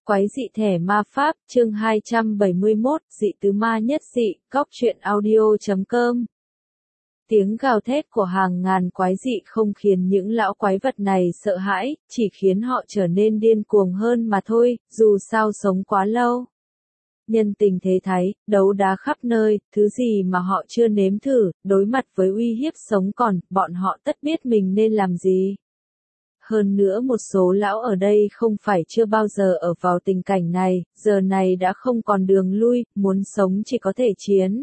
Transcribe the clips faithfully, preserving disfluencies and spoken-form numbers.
Quái dị thẻ ma pháp, chương hai trăm bảy mươi mốt, dị tứ ma nhất dị, cóc truyện audio chấm com. Tiếng gào thét của hàng ngàn quái dị không khiến những lão quái vật này sợ hãi, chỉ khiến họ trở nên điên cuồng hơn mà thôi, dù sao sống quá lâu. Nhân tình thế thái, đấu đá khắp nơi, thứ gì mà họ chưa nếm thử, đối mặt với uy hiếp sống còn, bọn họ tất biết mình nên làm gì. Hơn nữa một số lão ở đây không phải chưa bao giờ ở vào tình cảnh này, giờ này đã không còn đường lui, muốn sống chỉ có thể chiến.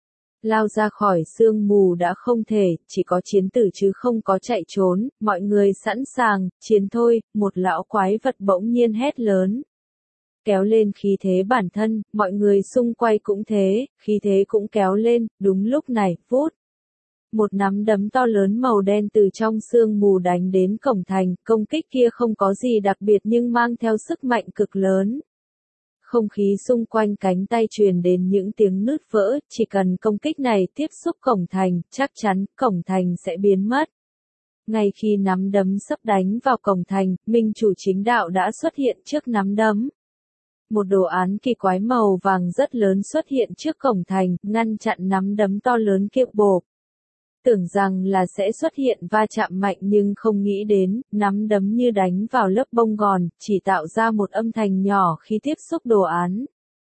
Lao ra khỏi sương mù đã không thể, chỉ có chiến tử chứ không có chạy trốn, mọi người sẵn sàng, chiến thôi, một lão quái vật bỗng nhiên hét lớn. Kéo lên khí thế bản thân, mọi người xung quanh cũng thế, khí thế cũng kéo lên, đúng lúc này, vút. Một nắm đấm to lớn màu đen từ trong sương mù đánh đến cổng thành, công kích kia không có gì đặc biệt nhưng mang theo sức mạnh cực lớn. Không khí xung quanh cánh tay truyền đến những tiếng nứt vỡ, chỉ cần công kích này tiếp xúc cổng thành, chắc chắn cổng thành sẽ biến mất. Ngay khi nắm đấm sắp đánh vào cổng thành, minh chủ chính đạo đã xuất hiện trước nắm đấm. Một đồ án kỳ quái màu vàng rất lớn xuất hiện trước cổng thành, ngăn chặn nắm đấm to lớn kia bộp. Tưởng rằng là sẽ xuất hiện va chạm mạnh nhưng không nghĩ đến, nắm đấm như đánh vào lớp bông gòn, chỉ tạo ra một âm thanh nhỏ khi tiếp xúc đồ án.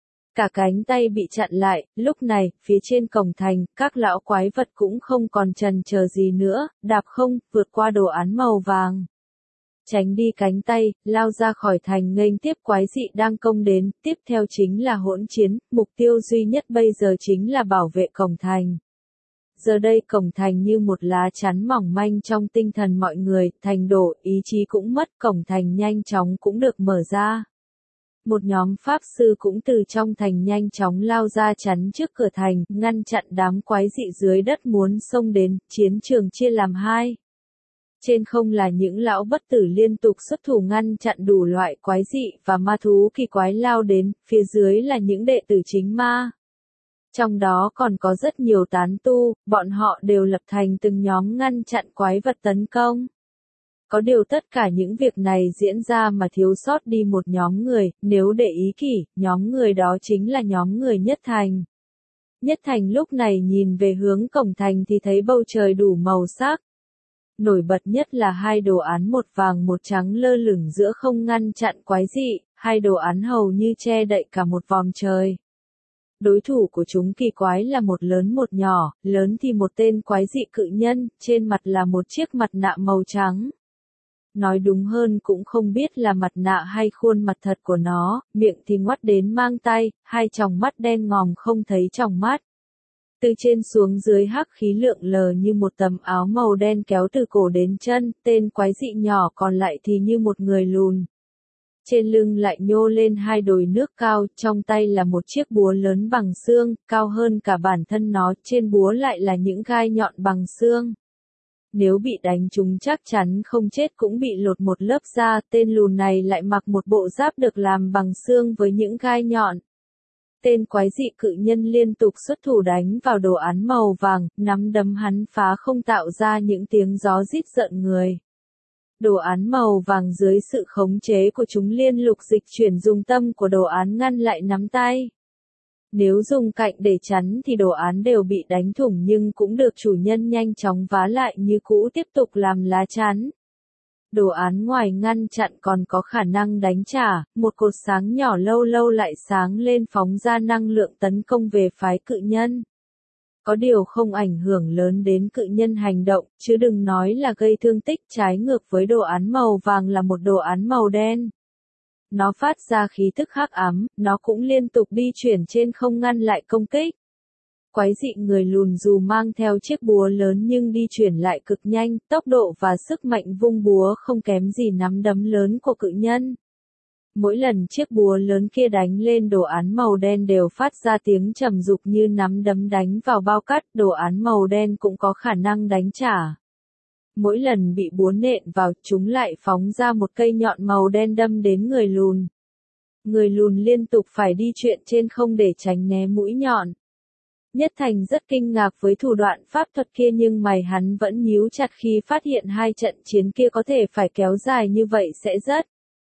Cả cánh tay bị chặn lại, lúc này, phía trên cổng thành, các lão quái vật cũng không còn chần chờ gì nữa, đạp không, vượt qua đồ án màu vàng. Tránh đi cánh tay, lao ra khỏi thành nghênh tiếp quái dị đang công đến, tiếp theo chính là hỗn chiến, mục tiêu duy nhất bây giờ chính là bảo vệ cổng thành. Giờ đây cổng thành như một lá chắn mỏng manh trong tinh thần mọi người, thành đổ, ý chí cũng mất, cổng thành nhanh chóng cũng được mở ra. Một nhóm pháp sư cũng từ trong thành nhanh chóng lao ra chắn trước cửa thành, ngăn chặn đám quái dị dưới đất muốn xông đến, chiến trường chia làm hai. Trên không là những lão bất tử liên tục xuất thủ ngăn chặn đủ loại quái dị và ma thú kỳ quái lao đến, phía dưới là những đệ tử chính ma. Trong đó còn có rất nhiều tán tu, bọn họ đều lập thành từng nhóm ngăn chặn quái vật tấn công. Có điều tất cả những việc này diễn ra mà thiếu sót đi một nhóm người, nếu để ý kỹ, nhóm người đó chính là nhóm người Nhất Thành. Nhất Thành lúc này nhìn về hướng cổng thành thì thấy bầu trời đủ màu sắc. Nổi bật nhất là hai đồ án một vàng một trắng lơ lửng giữa không ngăn chặn quái dị, hai đồ án hầu như che đậy cả một vòng trời. Đối thủ của chúng kỳ quái là một lớn một nhỏ, lớn thì một tên quái dị cự nhân, trên mặt là một chiếc mặt nạ màu trắng. Nói đúng hơn cũng không biết là mặt nạ hay khuôn mặt thật của nó, miệng thì ngoắt đến mang tay, hai tròng mắt đen ngòm không thấy tròng mắt. Từ trên xuống dưới hắc khí lượng lờ như một tấm áo màu đen kéo từ cổ đến chân, tên quái dị nhỏ còn lại thì như một người lùn. Trên lưng lại nhô lên hai đồi nước cao, trong tay là một chiếc búa lớn bằng xương, cao hơn cả bản thân nó, trên búa lại là những gai nhọn bằng xương. Nếu bị đánh trúng chắc chắn không chết cũng bị lột một lớp da, tên lùn này lại mặc một bộ giáp được làm bằng xương với những gai nhọn. Tên quái dị cự nhân liên tục xuất thủ đánh vào đồ án màu vàng, nắm đấm hắn phá không tạo ra những tiếng gió rít giận người. Đồ án màu vàng dưới sự khống chế của chúng liên lục dịch chuyển dùng tâm của đồ án ngăn lại nắm tay. Nếu dùng cạnh để chắn thì đồ án đều bị đánh thủng nhưng cũng được chủ nhân nhanh chóng vá lại như cũ tiếp tục làm lá chắn. Đồ án ngoài ngăn chặn còn có khả năng đánh trả, một cột sáng nhỏ lâu lâu lại sáng lên phóng ra năng lượng tấn công về phái cự nhân. Có điều không ảnh hưởng lớn đến cự nhân hành động, chứ đừng nói là gây thương tích, trái ngược với đồ án màu vàng là một đồ án màu đen. Nó phát ra khí tức hắc ám, nó cũng liên tục đi chuyển trên không ngăn lại công kích. Quái dị người lùn dù mang theo chiếc búa lớn nhưng đi chuyển lại cực nhanh, tốc độ và sức mạnh vung búa không kém gì nắm đấm lớn của cự nhân. Mỗi lần chiếc búa lớn kia đánh lên đồ án màu đen đều phát ra tiếng trầm rục như nắm đấm đánh vào bao cát, đồ án màu đen cũng có khả năng đánh trả. Mỗi lần bị búa nện vào, chúng lại phóng ra một cây nhọn màu đen đâm đến người lùn. Người lùn liên tục phải đi chuyện trên không để tránh né mũi nhọn. Nhất Thành rất kinh ngạc với thủ đoạn pháp thuật kia nhưng mày hắn vẫn nhíu chặt khi phát hiện hai trận chiến kia có thể phải kéo dài như vậy sẽ rất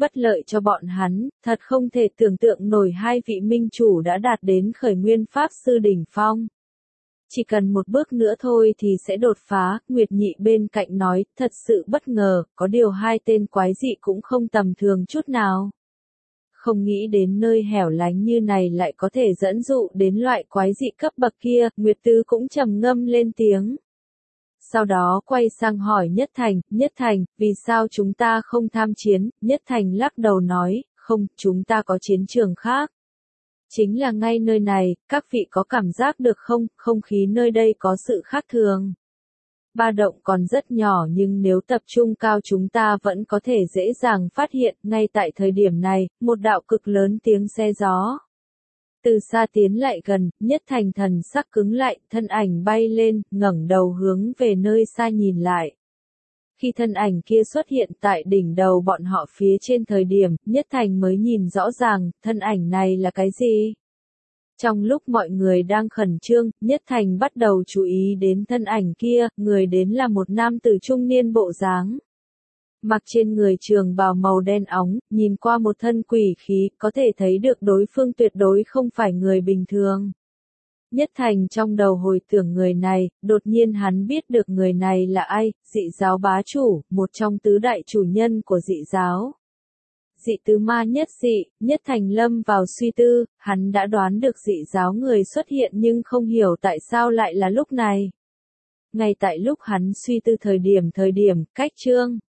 bất lợi cho bọn hắn, thật không thể tưởng tượng nổi hai vị minh chủ đã đạt đến khởi nguyên pháp sư đỉnh phong. Chỉ cần một bước nữa thôi thì sẽ đột phá, Nguyệt Nhị bên cạnh nói, thật sự bất ngờ, có điều hai tên quái dị cũng không tầm thường chút nào. Không nghĩ đến nơi hẻo lánh như này lại có thể dẫn dụ đến loại quái dị cấp bậc kia, Nguyệt Tứ cũng trầm ngâm lên tiếng. Sau đó quay sang hỏi Nhất Thành, Nhất Thành, vì sao chúng ta không tham chiến, Nhất Thành lắc đầu nói, không, chúng ta có chiến trường khác. Chính là ngay nơi này, các vị có cảm giác được không, không khí nơi đây có sự khác thường. Ba động còn rất nhỏ nhưng nếu tập trung cao chúng ta vẫn có thể dễ dàng phát hiện, ngay tại thời điểm này, một đạo cực lớn tiếng xe gió. Từ xa tiến lại gần, Nhất Thành thần sắc cứng lại, thân ảnh bay lên, ngẩng đầu hướng về nơi xa nhìn lại. Khi thân ảnh kia xuất hiện tại đỉnh đầu bọn họ phía trên thời điểm, Nhất Thành mới nhìn rõ ràng, thân ảnh này là cái gì? Trong lúc mọi người đang khẩn trương, Nhất Thành bắt đầu chú ý đến thân ảnh kia, người đến là một nam tử trung niên bộ dáng. Mặc trên người trường bào màu đen óng, nhìn qua một thân quỷ khí, có thể thấy được đối phương tuyệt đối không phải người bình thường. Nhất Thành trong đầu hồi tưởng người này, đột nhiên hắn biết được người này là ai, dị giáo bá chủ, một trong tứ đại chủ nhân của dị giáo. Dị tứ ma nhất dị, Nhất Thành lâm vào suy tư, hắn đã đoán được dị giáo người xuất hiện nhưng không hiểu tại sao lại là lúc này. Ngay tại lúc hắn suy tư thời điểm thời điểm, cách chương